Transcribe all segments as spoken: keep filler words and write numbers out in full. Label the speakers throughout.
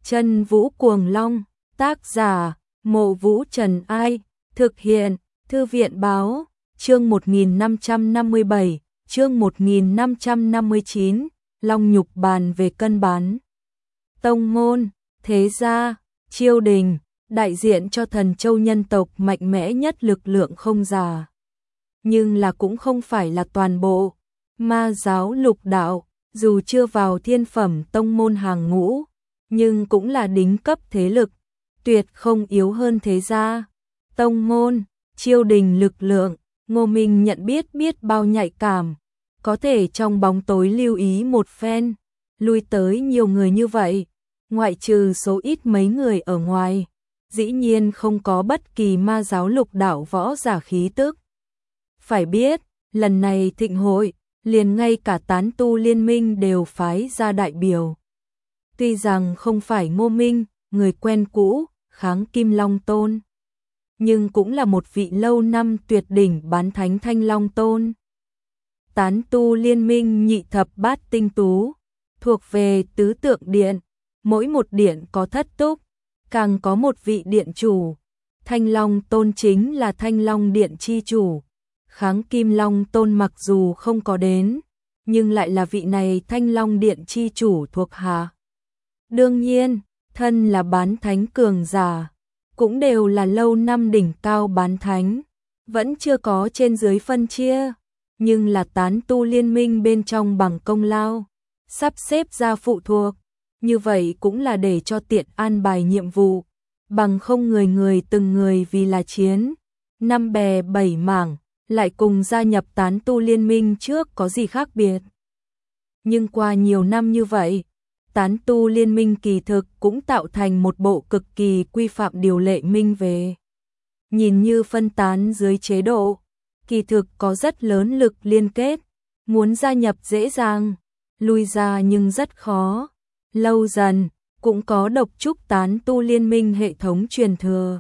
Speaker 1: Chân Vũ Cuồng Long, tác giả, Mộ Vũ Trần Ai, thực hiện, Thư viện Báo, chương một nghìn năm trăm năm mươi bảy, chương một nghìn năm trăm năm mươi chín, Long Nhục bàn về cân bán. Tông môn, thế gia, triều đình, đại diện cho Thần Châu nhân tộc mạnh mẽ nhất lực lượng không già. Nhưng là cũng không phải là toàn bộ. Ma giáo lục đạo, dù chưa vào thiên phẩm tông môn hàng ngũ, nhưng cũng là đỉnh cấp thế lực, tuyệt không yếu hơn thế gia. Tông môn, triều đình lực lượng, Ngô Minh nhận biết biết bao nhạy cảm, có thể trong bóng tối lưu ý một phen, lui tới nhiều người như vậy, ngoại trừ số ít mấy người ở ngoài, dĩ nhiên không có bất kỳ ma giáo lục đạo võ giả khí tức. Phải biết, lần này thịnh hội, liền ngay cả tán tu liên minh đều phái ra đại biểu. Tuy rằng không phải Ngô Minh, người quen cũ, kháng Kim Long Tôn, nhưng cũng là một vị lâu năm tuyệt đỉnh bán thánh Thanh Long Tôn. Tán tu liên minh nhị thập bát tinh tú, thuộc về tứ tượng điện, mỗi một điện có thất túc, càng có một vị điện chủ. Thanh Long Tôn chính là Thanh Long Điện chi chủ. Kháng Kim Long Tôn mặc dù không có đến, nhưng lại là vị này Thanh Long Điện chi chủ thuộc hạ. Đương nhiên, thân là bán thánh cường giả, cũng đều là lâu năm đỉnh cao bán thánh, vẫn chưa có trên dưới phân chia, nhưng là tán tu liên minh bên trong bằng công lao, sắp xếp ra phụ thuộc, như vậy cũng là để cho tiện an bài nhiệm vụ, bằng không người người từng người vì là chiến, năm bè bảy mảng, lại cùng gia nhập tán tu liên minh trước có gì khác biệt. Nhưng qua nhiều năm như vậy, tán tu liên minh kỳ thực cũng tạo thành một bộ cực kỳ quy phạm điều lệ minh về. Nhìn như phân tán dưới chế độ, kỳ thực có rất lớn lực liên kết, muốn gia nhập dễ dàng, lui ra nhưng rất khó. Lâu dần, cũng có độc trúc tán tu liên minh hệ thống truyền thừa.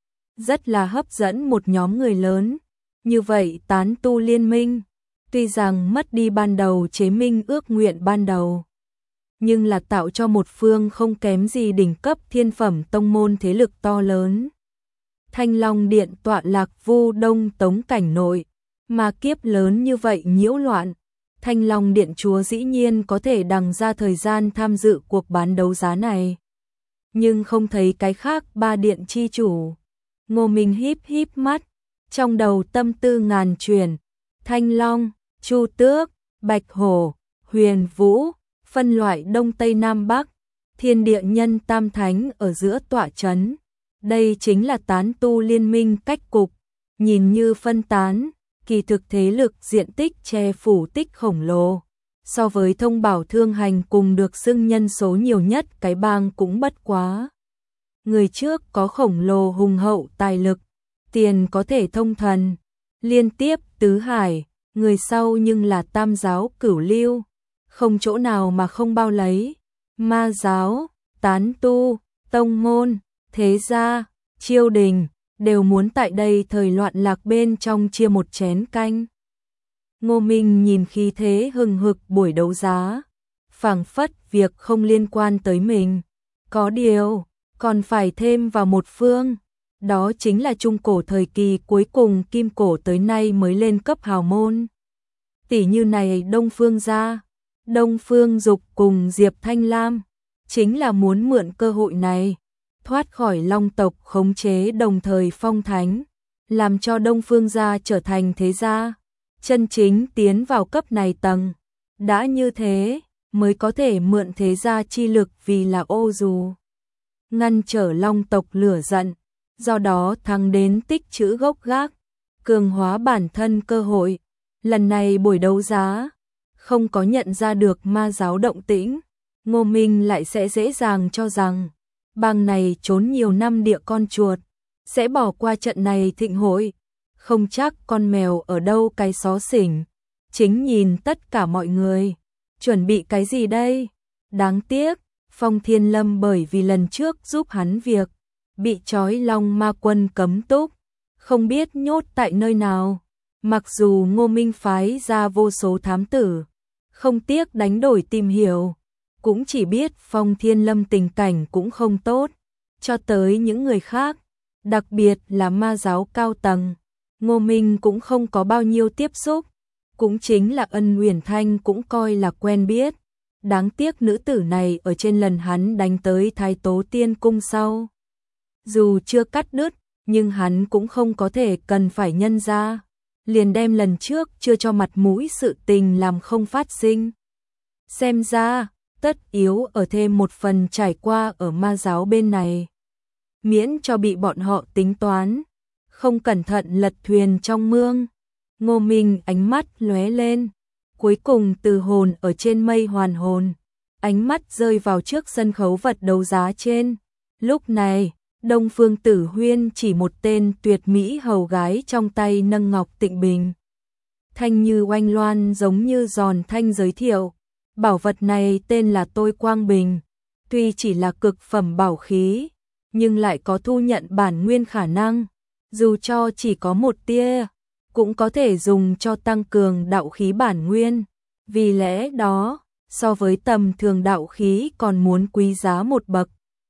Speaker 1: Rất là hấp dẫn một nhóm người lớn. Như vậy tán tu liên minh, tuy rằng mất đi ban đầu chế minh ước nguyện ban đầu, nhưng là tạo cho một phương không kém gì đỉnh cấp thiên phẩm tông môn thế lực to lớn. Thanh Long Điện tọa lạc Vu Đông Tống cảnh nội, mà kiếp lớn như vậy nhiễu loạn, Thanh Long Điện chúa dĩ nhiên có thể đằng ra thời gian tham dự cuộc bán đấu giá này. Nhưng không thấy cái khác ba điện chi chủ. Ngô Minh híp híp mắt, trong đầu tâm tư ngàn chuyển, Thanh Long, Chu Tước, Bạch Hổ, Huyền Vũ, phân loại Đông Tây Nam Bắc, thiên địa nhân tam thánh ở giữa tọa chấn. Đây chính là tán tu liên minh cách cục, nhìn như phân tán, kỳ thực thế lực diện tích che phủ tích khổng lồ. So với Thông Bảo Thương Hành cùng được xưng nhân số nhiều nhất cái bang cũng bất quá. Người trước có khổng lồ hùng hậu tài lực, tiền có thể thông thần, liên tiếp tứ hải, người sau nhưng là tam giáo cửu lưu, không chỗ nào mà không bao lấy. Ma giáo, tán tu, tông môn, thế gia, triều đình, đều muốn tại đây thời loạn lạc bên trong chia một chén canh. Ngô Minh nhìn khí thế hừng hực buổi đấu giá, phảng phất việc không liên quan tới mình. Có điều, còn phải thêm vào một phương. Đó chính là trung cổ thời kỳ cuối cùng kim cổ tới nay mới lên cấp hào môn. Tỷ như này Đông Phương gia, Đông Phương Dục cùng Diệp Thanh Lam, chính là muốn mượn cơ hội này, thoát khỏi Long tộc khống chế đồng thời phong thánh, làm cho Đông Phương gia trở thành thế gia, chân chính tiến vào cấp này tầng. Đã như thế, mới có thể mượn thế gia chi lực vì là ô dù, ngăn trở Long tộc lửa giận. Do đó thăng đến tích trữ gốc gác, cường hóa bản thân cơ hội. Lần này buổi đấu giá, không có nhận ra được ma giáo động tĩnh, Ngô Minh lại sẽ dễ dàng cho rằng, bang này trốn nhiều năm địa con chuột, sẽ bỏ qua trận này thịnh hội. Không chắc con mèo ở đâu cái xó xỉnh, chính nhìn tất cả mọi người, chuẩn bị cái gì đây? Đáng tiếc, Phong Thiên Lâm bởi vì lần trước giúp hắn việc, bị trói Long Ma Quân cấm túc, không biết nhốt tại nơi nào. Mặc dù Ngô Minh phái ra vô số thám tử, không tiếc đánh đổi tìm hiểu, cũng chỉ biết Phong Thiên Lâm tình cảnh cũng không tốt, cho tới những người khác, đặc biệt là ma giáo cao tầng, Ngô Minh cũng không có bao nhiêu tiếp xúc, cũng chính là Ân Uyển Thanh cũng coi là quen biết. Đáng tiếc nữ tử này ở trên lần hắn đánh tới Thái Tố Tiên Cung sau. Dù chưa cắt đứt, nhưng hắn cũng không có thể cần phải nhân ra. Liền đem lần trước chưa cho mặt mũi sự tình làm không phát sinh. Xem ra, tất yếu ở thêm một phần trải qua ở ma giáo bên này. Miễn cho bị bọn họ tính toán, không cẩn thận lật thuyền trong mương. Ngô Minh ánh mắt lóe lên, cuối cùng từ hồn ở trên mây hoàn hồn, ánh mắt rơi vào trước sân khấu vật đấu giá trên. Lúc này, Đông Phương Tử Huyên chỉ một tên tuyệt mỹ hầu gái trong tay nâng ngọc tịnh bình. Thanh như oanh loan giống như giòn thanh giới thiệu, bảo vật này tên là Tôi Quang Bình, tuy chỉ là cực phẩm bảo khí, nhưng lại có thu nhận bản nguyên khả năng, dù cho chỉ có một tia, cũng có thể dùng cho tăng cường đạo khí bản nguyên, vì lẽ đó, so với tầm thường đạo khí còn muốn quý giá một bậc.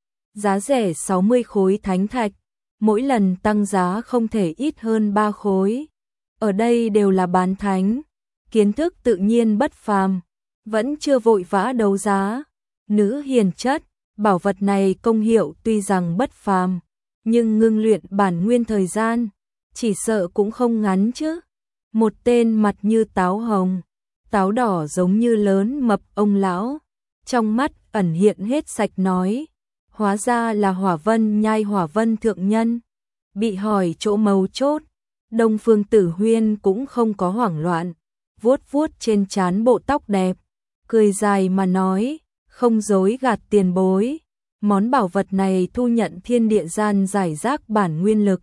Speaker 1: Giá rẻ sáu mươi khối thánh thạch, mỗi lần tăng giá không thể ít hơn ba khối. Ở đây đều là bán thánh, kiến thức tự nhiên bất phàm, vẫn chưa vội vã đấu giá. Nữ hiền chất, bảo vật này công hiệu tuy rằng bất phàm, nhưng ngưng luyện bản nguyên thời gian, chỉ sợ cũng không ngắn chứ. Một tên mặt như táo hồng, táo đỏ giống như lớn mập ông lão, trong mắt ẩn hiện hết sạch nói, hóa ra là Hỏa Vân Nhai Hỏa Vân thượng nhân. Bị hỏi chỗ mấu chốt, Đông Phương Tử Huyên cũng không có hoảng loạn, vuốt vuốt trên trán bộ tóc đẹp, cười dài mà nói, không dối gạt tiền bối, món bảo vật này thu nhận thiên địa gian giải rác bản nguyên lực.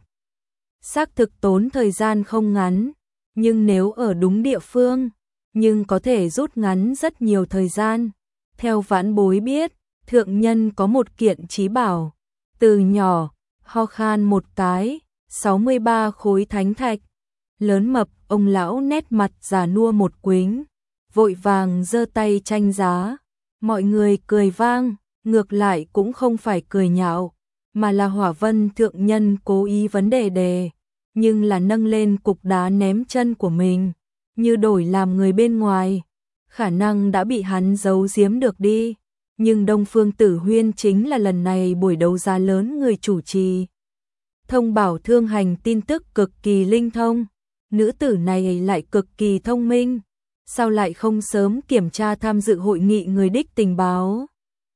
Speaker 1: Xác thực tốn thời gian không ngắn, nhưng nếu ở đúng địa phương, nhưng có thể rút ngắn rất nhiều thời gian. Theo vãn bối biết, thượng nhân có một kiện chí bảo, từ nhỏ, ho khan một cái, sáu mươi ba khối thánh thạch. Lớn mập, ông lão nét mặt già nua một quính, vội vàng giơ tay tranh giá. Mọi người cười vang, ngược lại cũng không phải cười nhạo, mà là Hỏa Vân thượng nhân cố ý vấn đề đề, nhưng là nâng lên cục đá ném chân của mình, như đổi làm người bên ngoài, khả năng đã bị hắn giấu giếm được đi. Nhưng Đông Phương Tử Huyên chính là lần này buổi đấu giá lớn người chủ trì. Thông bảo thương hành tin tức cực kỳ linh thông, nữ tử này lại cực kỳ thông minh, sao lại không sớm kiểm tra tham dự hội nghị người đích tình báo.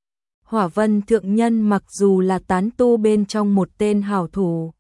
Speaker 1: Hỏa Vân thượng nhân mặc dù là tán tu bên trong một tên hảo thủ,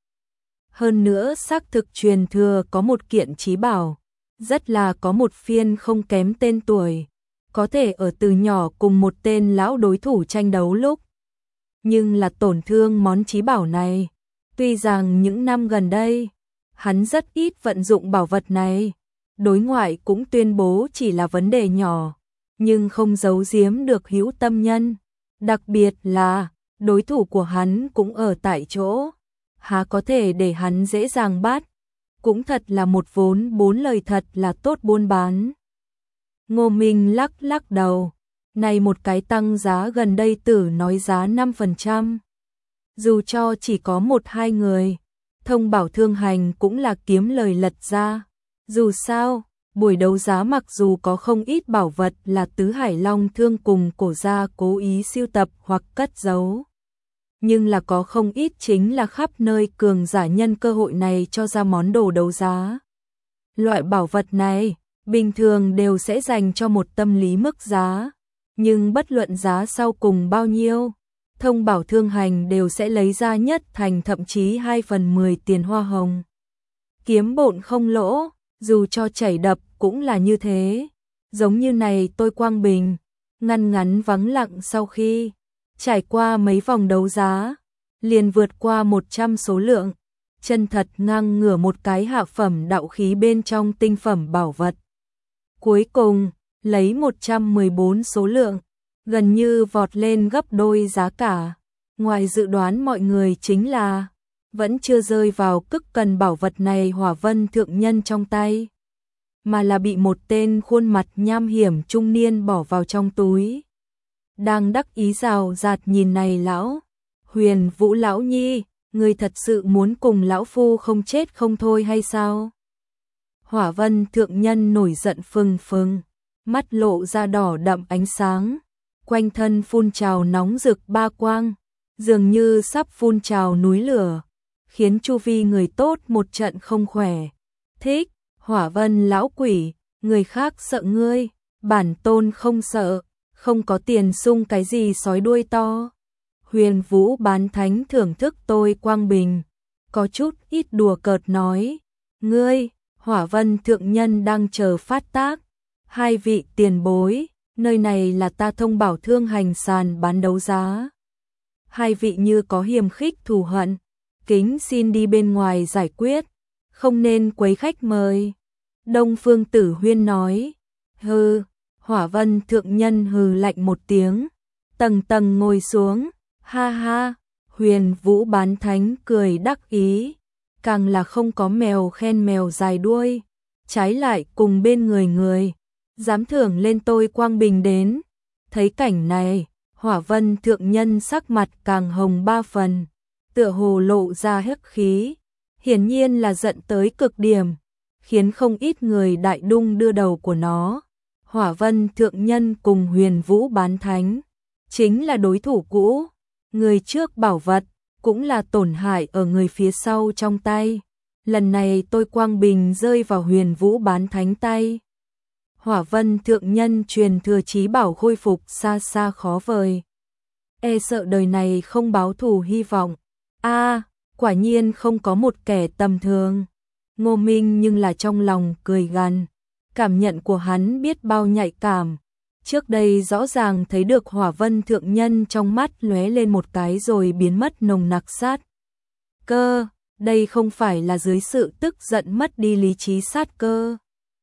Speaker 1: hơn nữa xác thực truyền thừa có một kiện chí bảo, rất là có một phiên không kém tên tuổi, có thể ở từ nhỏ cùng một tên lão đối thủ tranh đấu lúc. Nhưng là tổn thương món chí bảo này, tuy rằng những năm gần đây, hắn rất ít vận dụng bảo vật này, đối ngoại cũng tuyên bố chỉ là vấn đề nhỏ, nhưng không giấu giếm được hữu tâm nhân, đặc biệt là đối thủ của hắn cũng ở tại chỗ, há có thể để hắn dễ dàng bắt, cũng thật là một vốn bốn lời thật là tốt buôn bán. Ngô Minh lắc lắc đầu, này một cái tăng giá gần đây tử nói giá năm phần trăm. Dù cho chỉ có một hai người, thông bảo thương hành cũng là kiếm lời lật ra. Dù sao, buổi đấu giá mặc dù có không ít bảo vật là Tứ Hải Long Thương cùng cổ gia cố ý siêu tập hoặc cất giấu, nhưng là có không ít chính là khắp nơi cường giả nhân cơ hội này cho ra món đồ đấu giá. Loại bảo vật này, bình thường đều sẽ dành cho một tâm lý mức giá, nhưng bất luận giá sau cùng bao nhiêu, thông bảo thương hành đều sẽ lấy ra nhất thành thậm chí hai phần mười tiền hoa hồng. Kiếm bộn không lỗ, dù cho chảy đập cũng là như thế. Giống như này Tôi Quang Bình, ngăn ngắn vắng lặng sau khi trải qua mấy vòng đấu giá, liền vượt qua một trăm số lượng, chân thật ngang ngửa một cái hạ phẩm đạo khí bên trong tinh phẩm bảo vật. Cuối cùng, lấy một trăm mười bốn số lượng, gần như vọt lên gấp đôi giá cả. Ngoài dự đoán mọi người chính là, vẫn chưa rơi vào cức cần bảo vật này Hỏa Vân thượng nhân trong tay, mà là bị một tên khuôn mặt nham hiểm trung niên bỏ vào trong túi. đang đắc ý rào rạt nhìn này lão. Huyền Vũ lão nhi, ngươi thật sự muốn cùng lão phu không chết không thôi hay sao? Hỏa Vân thượng nhân nổi giận phừng phừng, mắt lộ ra đỏ đậm ánh sáng, quanh thân phun trào nóng rực ba quang, dường như sắp phun trào núi lửa, khiến chu vi người tốt một trận không khỏe. Thích, Hỏa Vân lão quỷ, người khác sợ ngươi, bản tôn không sợ, không có tiền sung cái gì sói đuôi to. Huyền Vũ bán thánh thưởng thức tôi quang bình, có chút ít đùa cợt nói, ngươi, Hỏa Vân thượng nhân đang chờ phát tác. Hai vị tiền bối, nơi này là ta thông bảo thương hành sàn bán đấu giá. Hai vị như có hiềm khích thù hận, kính xin đi bên ngoài giải quyết, không nên quấy khách mời. Đông Phương Tử Huyên nói, hừ, Hỏa Vân thượng nhân hừ lạnh một tiếng, tầng tầng ngồi xuống, ha ha, Huyền Vũ bán thánh cười đắc ý, càng là không có mèo khen mèo dài đuôi, trái lại cùng bên người người, dám thưởng lên tôi quang bình đến. Thấy cảnh này, Hỏa Vân thượng nhân sắc mặt càng hồng ba phần, tựa hồ lộ ra hắc khí, hiển nhiên là giận tới cực điểm, khiến không ít người đại đung đưa đầu của nó. Hỏa Vân thượng nhân cùng Huyền Vũ bán thánh chính là đối thủ cũ, người trước bảo vật cũng là tổn hại ở người phía sau trong tay. Lần này tôi quang bình rơi vào Huyền Vũ bán thánh tay. Hỏa Vân thượng nhân truyền thừa chí bảo khôi phục xa xa khó vời. E sợ đời này không báo thù hy vọng. A, à, quả nhiên không có một kẻ tầm thường. Ngô Minh nhưng là trong lòng cười gằn, cảm nhận của hắn biết bao nhạy cảm. Trước đây rõ ràng thấy được Hỏa Vân thượng nhân trong mắt lóe lên một cái rồi biến mất nồng nặc sát cơ, đây không phải là dưới sự tức giận mất đi lý trí sát cơ,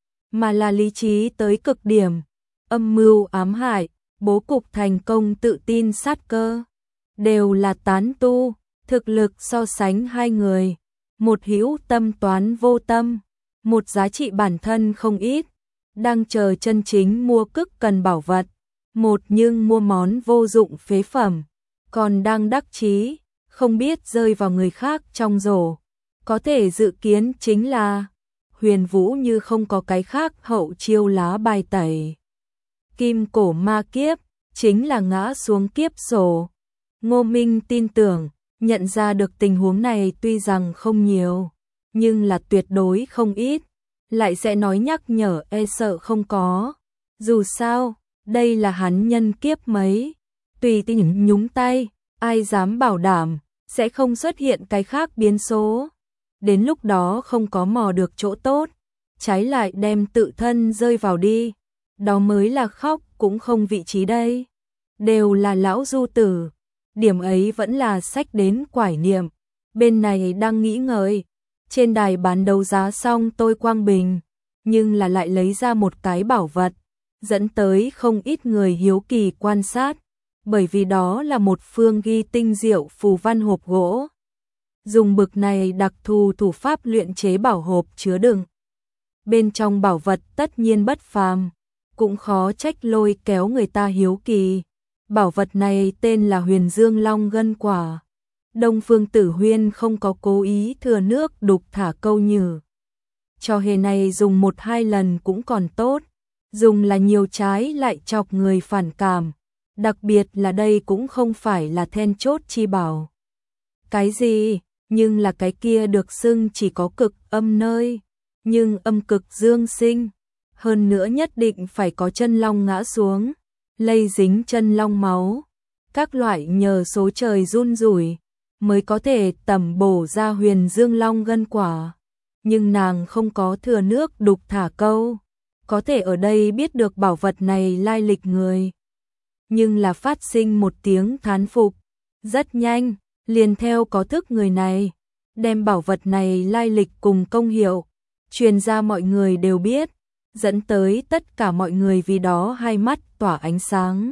Speaker 1: mà là lý trí tới cực điểm, âm mưu ám hại, bố cục thành công tự tin sát cơ, đều là tán tu, thực lực so sánh hai người, một hữu tâm toán vô tâm, một giá trị bản thân không ít, đang chờ chân chính mua cức cần bảo vật, một nhưng mua món vô dụng phế phẩm, còn đang đắc chí, không biết rơi vào người khác trong rổ. Có thể dự kiến chính là Huyền Vũ như không có cái khác hậu chiêu lá bài tẩy. Kim cổ ma kiếp, chính là ngã xuống kiếp sổ. Ngô Minh tin tưởng, nhận ra được tình huống này tuy rằng không nhiều, nhưng là tuyệt đối không ít. Lại sẽ nói nhắc nhở e sợ không có. Dù sao, đây là hắn nhân kiếp mấy. Tùy tình nhúng tay, ai dám bảo đảm, sẽ không xuất hiện cái khác biến số. Đến lúc đó không có mò được chỗ tốt, trái lại đem tự thân rơi vào đi. Đó mới là khóc cũng không vị trí đây. Đều là lão du tử, điểm ấy vẫn là sách đến quải niệm. Bên này đang nghĩ ngợi, trên đài bán đấu giá xong tôi quang bình, nhưng là lại lấy ra một cái bảo vật, dẫn tới không ít người hiếu kỳ quan sát, bởi vì đó là một phương ghi tinh diệu phù văn hộp gỗ. Dùng bực này đặc thù thủ pháp luyện chế bảo hộp chứa đựng. Bên trong bảo vật tất nhiên bất phàm, cũng khó trách lôi kéo người ta hiếu kỳ. Bảo vật này tên là Huyền Dương Long Ngân Quả. Đông Phương Tử Huyên không có cố ý thừa nước đục thả câu nhử. Trò hề này dùng một hai lần cũng còn tốt, dùng là nhiều trái lại chọc người phản cảm, đặc biệt là đây cũng không phải là then chốt chi bảo. Cái gì, nhưng là cái kia được xưng chỉ có cực âm nơi, nhưng âm cực dương sinh, hơn nữa nhất định phải có chân long ngã xuống, lây dính chân long máu, các loại nhờ số trời run rủi mới có thể tẩm bổ ra Huyền Dương Long Ngân Quả. Nhưng nàng không có thừa nước đục thả câu, có thể ở đây biết được bảo vật này lai lịch người. Nhưng là phát sinh một tiếng thán phục, rất nhanh, liền theo có thức người này, đem bảo vật này lai lịch cùng công hiệu, truyền ra mọi người đều biết, dẫn tới tất cả mọi người vì đó hai mắt tỏa ánh sáng.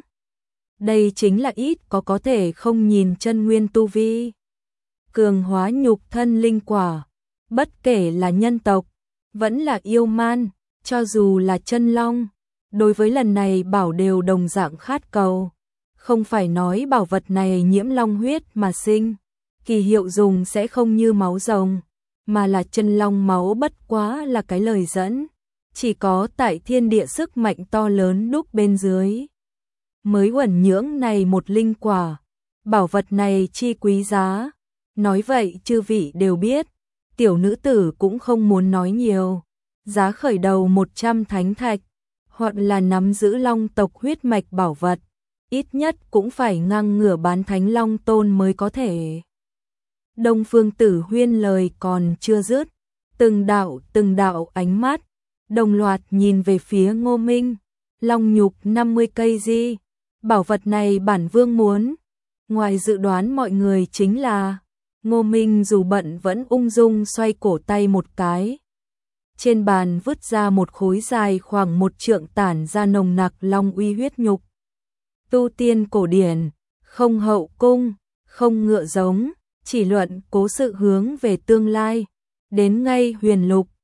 Speaker 1: Đây chính là ít có có thể không nhìn chân nguyên tu vi. Cường hóa nhục thân linh quả, bất kể là nhân tộc, vẫn là yêu man, cho dù là chân long, đối với lần này bảo đều đồng dạng khát cầu. Không phải nói bảo vật này nhiễm long huyết mà sinh, kỳ hiệu dùng sẽ không như máu rồng, mà là chân long máu, bất quá là cái lời dẫn. Chỉ có tại thiên địa sức mạnh to lớn đúc bên dưới mới uẩn nhưỡng này một linh quả. Bảo vật này chi quý giá, nói vậy chư vị đều biết, tiểu nữ tử cũng không muốn nói nhiều. Giá khởi đầu một trăm thánh thạch, hoặc là nắm giữ long tộc huyết mạch bảo vật, ít nhất cũng phải ngang ngửa bán thánh long tôn mới có thể. Đông Phương Tử Huyên lời còn chưa dứt, từng đạo từng đạo ánh mắt đồng loạt nhìn về phía Ngô Minh. Long nhục năm mươi cây di, bảo vật này bản vương muốn. Ngoài dự đoán mọi người chính là, Ngô Minh dù bận vẫn ung dung xoay cổ tay một cái. Trên bàn vứt ra một khối dài khoảng một trượng tản ra nồng nặc long uy huyết nhục. Tu tiên cổ điển, không hậu cung, không ngựa giống, chỉ luận cố sự hướng về tương lai. Đến ngay huyền lục,